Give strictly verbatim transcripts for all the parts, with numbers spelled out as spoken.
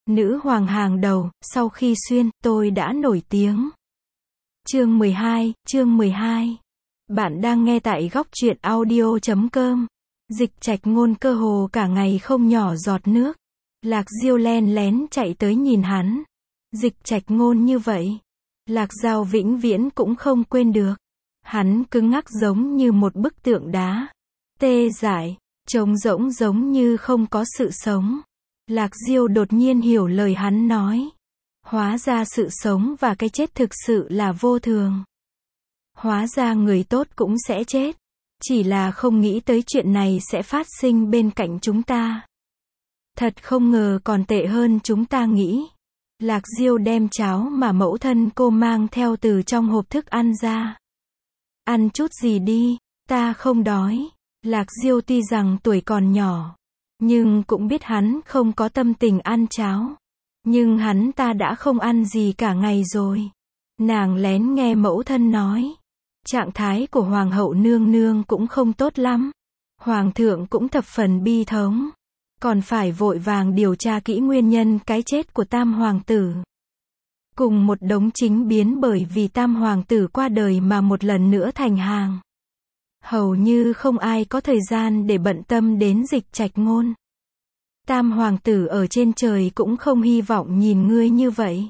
Nữ hoàng hàng đầu, sau khi xuyên, tôi đã nổi tiếng. Chương mười hai, chương mười hai. Bạn đang nghe tại góc truyện audio chấm com. Dịch Trạch Ngôn cơ hồ cả ngày không nhỏ giọt nước. Lạc Diêu len lén chạy tới nhìn hắn. Dịch Trạch Ngôn như vậy, Lạc Giao vĩnh viễn cũng không quên được. Hắn cứng ngắc giống như một bức tượng đá. Tê dại, trống rỗng giống như không có sự sống. Lạc Diêu đột nhiên hiểu lời hắn nói. Hóa ra sự sống và cái chết thực sự là vô thường. Hóa ra người tốt cũng sẽ chết. Chỉ là không nghĩ tới chuyện này sẽ phát sinh bên cạnh chúng ta. Thật không ngờ còn tệ hơn chúng ta nghĩ. Lạc Diêu đem cháo mà mẫu thân cô mang theo từ trong hộp thức ăn ra. Ăn chút gì đi, ta không đói. Lạc Diêu tuy rằng tuổi còn nhỏ, nhưng cũng biết hắn không có tâm tình ăn cháo. Nhưng hắn ta đã không ăn gì cả ngày rồi. Nàng lén nghe mẫu thân nói. Trạng thái của Hoàng hậu nương nương cũng không tốt lắm. Hoàng thượng cũng thập phần bi thống. Còn phải vội vàng điều tra kỹ nguyên nhân cái chết của tam hoàng tử. Cùng một đống chính biến bởi vì tam hoàng tử qua đời mà một lần nữa thành hàng. Hầu như không ai có thời gian để bận tâm đến Dịch Trạch Ngôn. Tam hoàng tử ở trên trời cũng không hy vọng nhìn ngươi như vậy.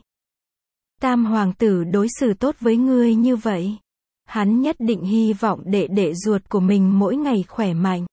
Tam hoàng tử đối xử tốt với ngươi như vậy. Hắn nhất định hy vọng đệ đệ ruột của mình mỗi ngày khỏe mạnh.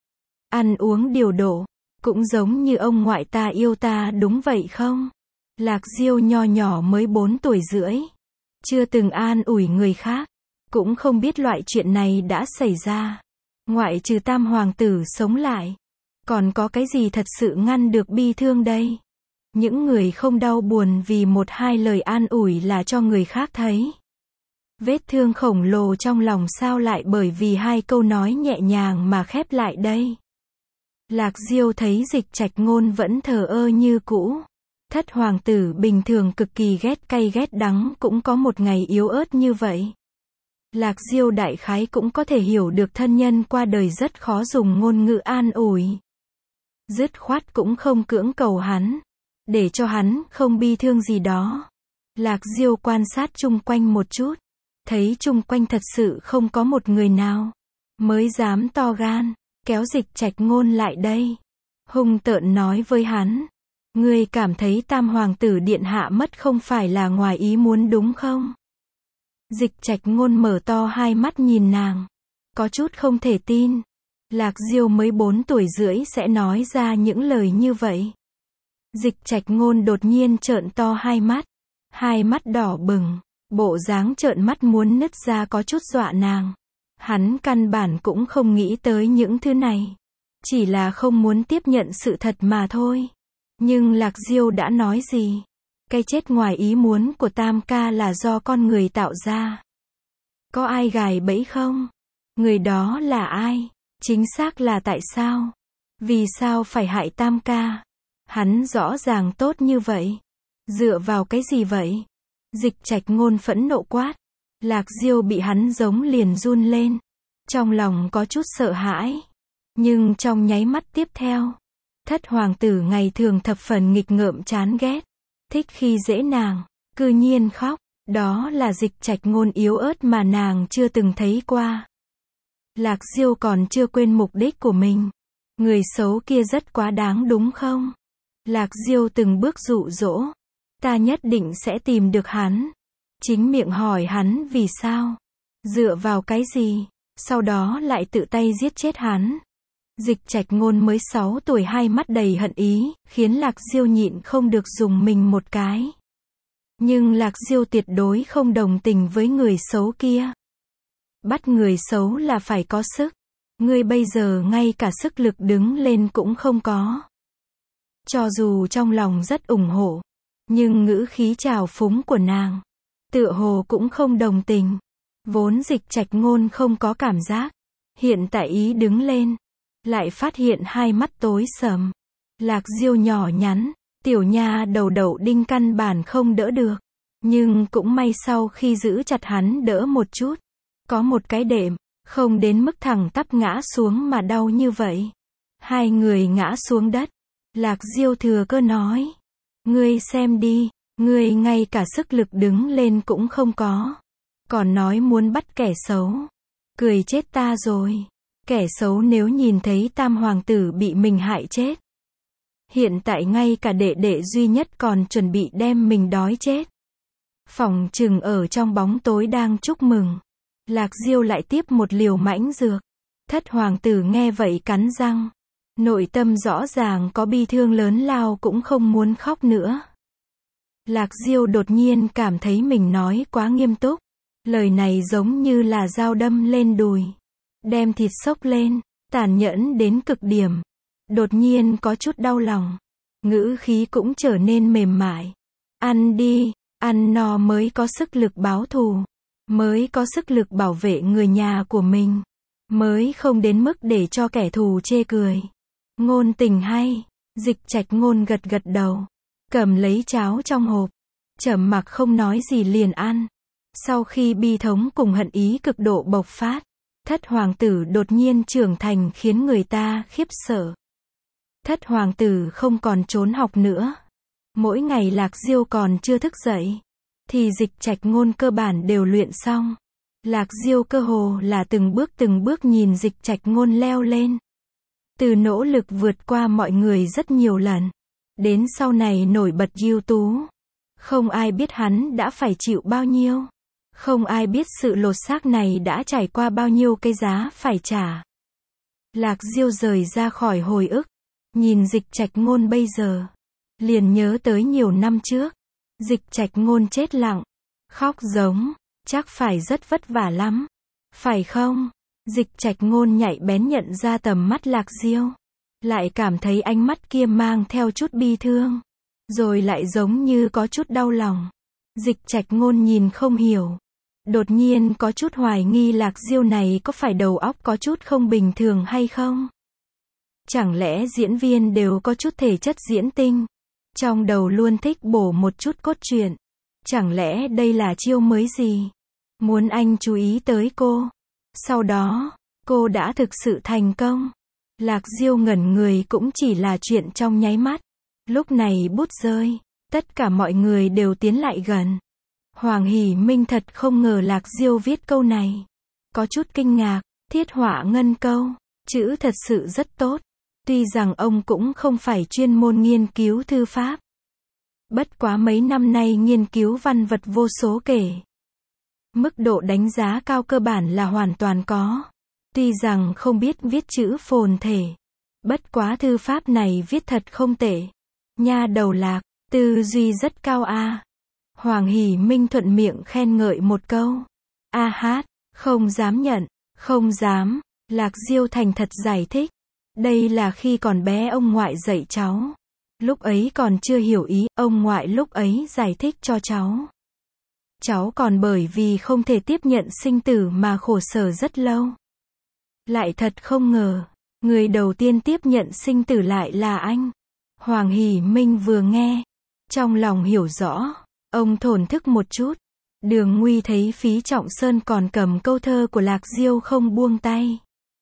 Ăn uống điều độ. Cũng giống như ông ngoại ta yêu ta đúng vậy không? Lạc Diêu nho nhỏ mới bốn tuổi rưỡi. Chưa từng an ủi người khác. Cũng không biết loại chuyện này đã xảy ra. Ngoại trừ tam hoàng tử sống lại. Còn có cái gì thật sự ngăn được bi thương đây? Những người không đau buồn vì một hai lời an ủi là cho người khác thấy. Vết thương khổng lồ trong lòng sao lại bởi vì hai câu nói nhẹ nhàng mà khép lại đây? Lạc Diêu thấy Dịch Trạch Ngôn vẫn thờ ơ như cũ. Thất hoàng tử bình thường cực kỳ ghét cay ghét đắng cũng có một ngày yếu ớt như vậy. Lạc Diêu đại khái cũng có thể hiểu được thân nhân qua đời rất khó dùng ngôn ngữ an ủi. Dứt khoát cũng không cưỡng cầu hắn. Để cho hắn không bi thương gì đó. Lạc Diêu quan sát chung quanh một chút. Thấy chung quanh thật sự không có một người nào. Mới dám to gan. Kéo Dịch Trạch Ngôn lại đây. Hung tợn nói với hắn. Ngươi cảm thấy tam hoàng tử điện hạ mất không phải là ngoài ý muốn đúng không? Dịch Trạch Ngôn mở to hai mắt nhìn nàng. Có chút không thể tin. Lạc Diêu mới bốn tuổi rưỡi sẽ nói ra những lời như vậy. Dịch Trạch Ngôn đột nhiên trợn to hai mắt. Hai mắt đỏ bừng. Bộ dáng trợn mắt muốn nứt ra có chút dọa nàng. Hắn căn bản cũng không nghĩ tới những thứ này. Chỉ là không muốn tiếp nhận sự thật mà thôi. Nhưng Lạc Diêu đã nói gì? Cái chết ngoài ý muốn của Tam ca là do con người tạo ra. Có ai gài bẫy không? Người đó là ai? Chính xác là tại sao? Vì sao phải hại Tam ca? Hắn rõ ràng tốt như vậy. Dựa vào cái gì vậy? Dịch Trạch Ngôn phẫn nộ quát. Lạc Diêu bị hắn giống liền run lên. Trong lòng có chút sợ hãi. Nhưng trong nháy mắt tiếp theo. Thất hoàng tử ngày thường thập phần nghịch ngợm chán ghét. Thích khi dễ nàng. Cư nhiên khóc. Đó là Dịch Trạch Ngôn yếu ớt mà nàng chưa từng thấy qua. Lạc Diêu còn chưa quên mục đích của mình. Người xấu kia rất quá đáng đúng không? Lạc Diêu từng bước dụ dỗ. Ta nhất định sẽ tìm được hắn. Chính miệng hỏi hắn vì sao? Dựa vào cái gì? Sau đó lại tự tay giết chết hắn. Dịch Trạch Ngôn mới sáu tuổi hai mắt đầy hận ý, khiến Lạc Diêu nhịn không được dùng mình một cái. Nhưng Lạc Diêu tuyệt đối không đồng tình với người xấu kia. Bắt người xấu là phải có sức. Ngươi bây giờ ngay cả sức lực đứng lên cũng không có. Cho dù trong lòng rất ủng hộ, nhưng ngữ khí trào phúng của nàng tựa hồ cũng không đồng tình. Vốn Dịch Trạch Ngôn không có cảm giác. Hiện tại ý đứng lên. Lại phát hiện hai mắt tối sầm. Lạc Diêu nhỏ nhắn. Tiểu nha đầu đậu đinh căn bản không đỡ được. Nhưng cũng may sau khi giữ chặt hắn đỡ một chút. Có một cái đệm. Không đến mức thẳng tắp ngã xuống mà đau như vậy. Hai người ngã xuống đất. Lạc Diêu thừa cơ nói. Ngươi xem đi, ngươi ngay cả sức lực đứng lên cũng không có. Còn nói muốn bắt kẻ xấu. Cười chết ta rồi. Kẻ xấu nếu nhìn thấy tam hoàng tử bị mình hại chết. Hiện tại ngay cả đệ đệ duy nhất còn chuẩn bị đem mình đói chết. Phỏng chừng ở trong bóng tối đang chúc mừng. Lạc Diêu lại tiếp một liều mãnh dược. Thất hoàng tử nghe vậy cắn răng. Nội tâm rõ ràng có bi thương lớn lao cũng không muốn khóc nữa. Lạc Diêu đột nhiên cảm thấy mình nói quá nghiêm túc. Lời này giống như là dao đâm lên đùi. Đem thịt xốc lên, tàn nhẫn đến cực điểm. Đột nhiên có chút đau lòng. Ngữ khí cũng trở nên mềm mại. Ăn đi, ăn no mới có sức lực báo thù. Mới có sức lực bảo vệ người nhà của mình. Mới không đến mức để cho kẻ thù chê cười. Ngôn tình hay. Dịch Trạch Ngôn gật gật đầu. Cầm lấy cháo trong hộp. Trầm mặc không nói gì liền ăn. Sau khi bi thống cùng hận ý cực độ bộc phát. Thất hoàng tử đột nhiên trưởng thành khiến người ta khiếp sợ. Thất hoàng tử không còn trốn học nữa. Mỗi ngày Lạc Diêu còn chưa thức dậy. Thì Dịch Trạch Ngôn cơ bản đều luyện xong. Lạc Diêu cơ hồ là từng bước từng bước nhìn Dịch Trạch Ngôn leo lên. Từ nỗ lực vượt qua mọi người rất nhiều lần. Đến sau này nổi bật ưu tú. Không ai biết hắn đã phải chịu bao nhiêu. Không ai biết sự lột xác này đã trải qua bao nhiêu cái giá phải trả. Lạc Diêu rời ra khỏi hồi ức. Nhìn Dịch Trạch Ngôn bây giờ. Liền nhớ tới nhiều năm trước. Dịch Trạch Ngôn chết lặng. Khóc giống. Chắc phải rất vất vả lắm. Phải không? Dịch Trạch Ngôn nhạy bén nhận ra tầm mắt Lạc Diêu. Lại cảm thấy ánh mắt kia mang theo chút bi thương. Rồi lại giống như có chút đau lòng. Dịch Trạch Ngôn nhìn không hiểu. Đột nhiên có chút hoài nghi Lạc Diêu này có phải đầu óc có chút không bình thường hay không? Chẳng lẽ diễn viên đều có chút thể chất diễn tinh? Trong đầu luôn thích bổ một chút cốt truyện. Chẳng lẽ đây là chiêu mới gì? Muốn anh chú ý tới cô. Sau đó, cô đã thực sự thành công. Lạc Diêu ngẩn người cũng chỉ là chuyện trong nháy mắt. Lúc này bút rơi. Tất cả mọi người đều tiến lại gần. Hoàng Hỷ Minh thật không ngờ Lạc Diêu viết câu này. Có chút kinh ngạc. Thiết họa ngân câu. Chữ thật sự rất tốt. Tuy rằng ông cũng không phải chuyên môn nghiên cứu thư pháp. Bất quá mấy năm nay nghiên cứu văn vật vô số kể. Mức độ đánh giá cao cơ bản là hoàn toàn có. Tuy rằng không biết viết chữ phồn thể. Bất quá thư pháp này viết thật không tệ. Nha đầu Lạc, tư duy rất cao a. À. Hoàng Hỷ Minh thuận miệng khen ngợi một câu. A hát, không dám nhận, không dám. Lạc Diêu thành thật giải thích. Đây là khi còn bé ông ngoại dạy cháu. Lúc ấy còn chưa hiểu ý, ông ngoại lúc ấy giải thích cho cháu. Cháu còn bởi vì không thể tiếp nhận sinh tử mà khổ sở rất lâu. Lại thật không ngờ, người đầu tiên tiếp nhận sinh tử lại là anh. Hoàng Hỷ Minh vừa nghe, trong lòng hiểu rõ, ông thổn thức một chút. Đường Nguy thấy Phí Trọng Sơn còn cầm câu thơ của Lạc Diêu không buông tay.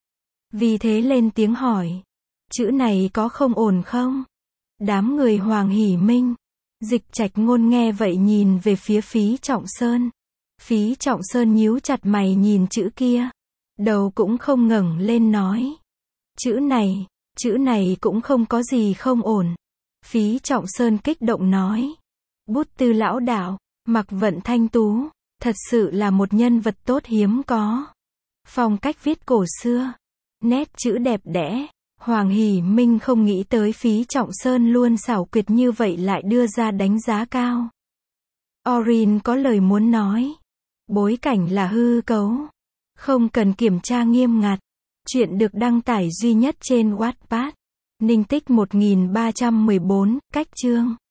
Vì thế lên tiếng hỏi, chữ này có không ổn không? Đám người Hoàng Hỷ Minh, Dịch Trạch Ngôn nghe vậy nhìn về phía Phí Trọng Sơn. Phí Trọng Sơn nhíu chặt mày nhìn chữ kia. Đầu cũng không ngẩng lên nói. Chữ này, chữ này cũng không có gì không ổn. Phí Trọng Sơn kích động nói. Bút tư lão đạo, mặc vận thanh tú, thật sự là một nhân vật tốt hiếm có. Phong cách viết cổ xưa, nét chữ đẹp đẽ. Hoàng Hỷ Minh không nghĩ tới Phí Trọng Sơn luôn xảo quyệt như vậy lại đưa ra đánh giá cao. Orin có lời muốn nói. Bối cảnh là hư cấu. Không cần kiểm tra nghiêm ngặt. Chuyện được đăng tải duy nhất trên Wattpad. Ninh Tích một nghìn ba trăm mười bốn, cách chương.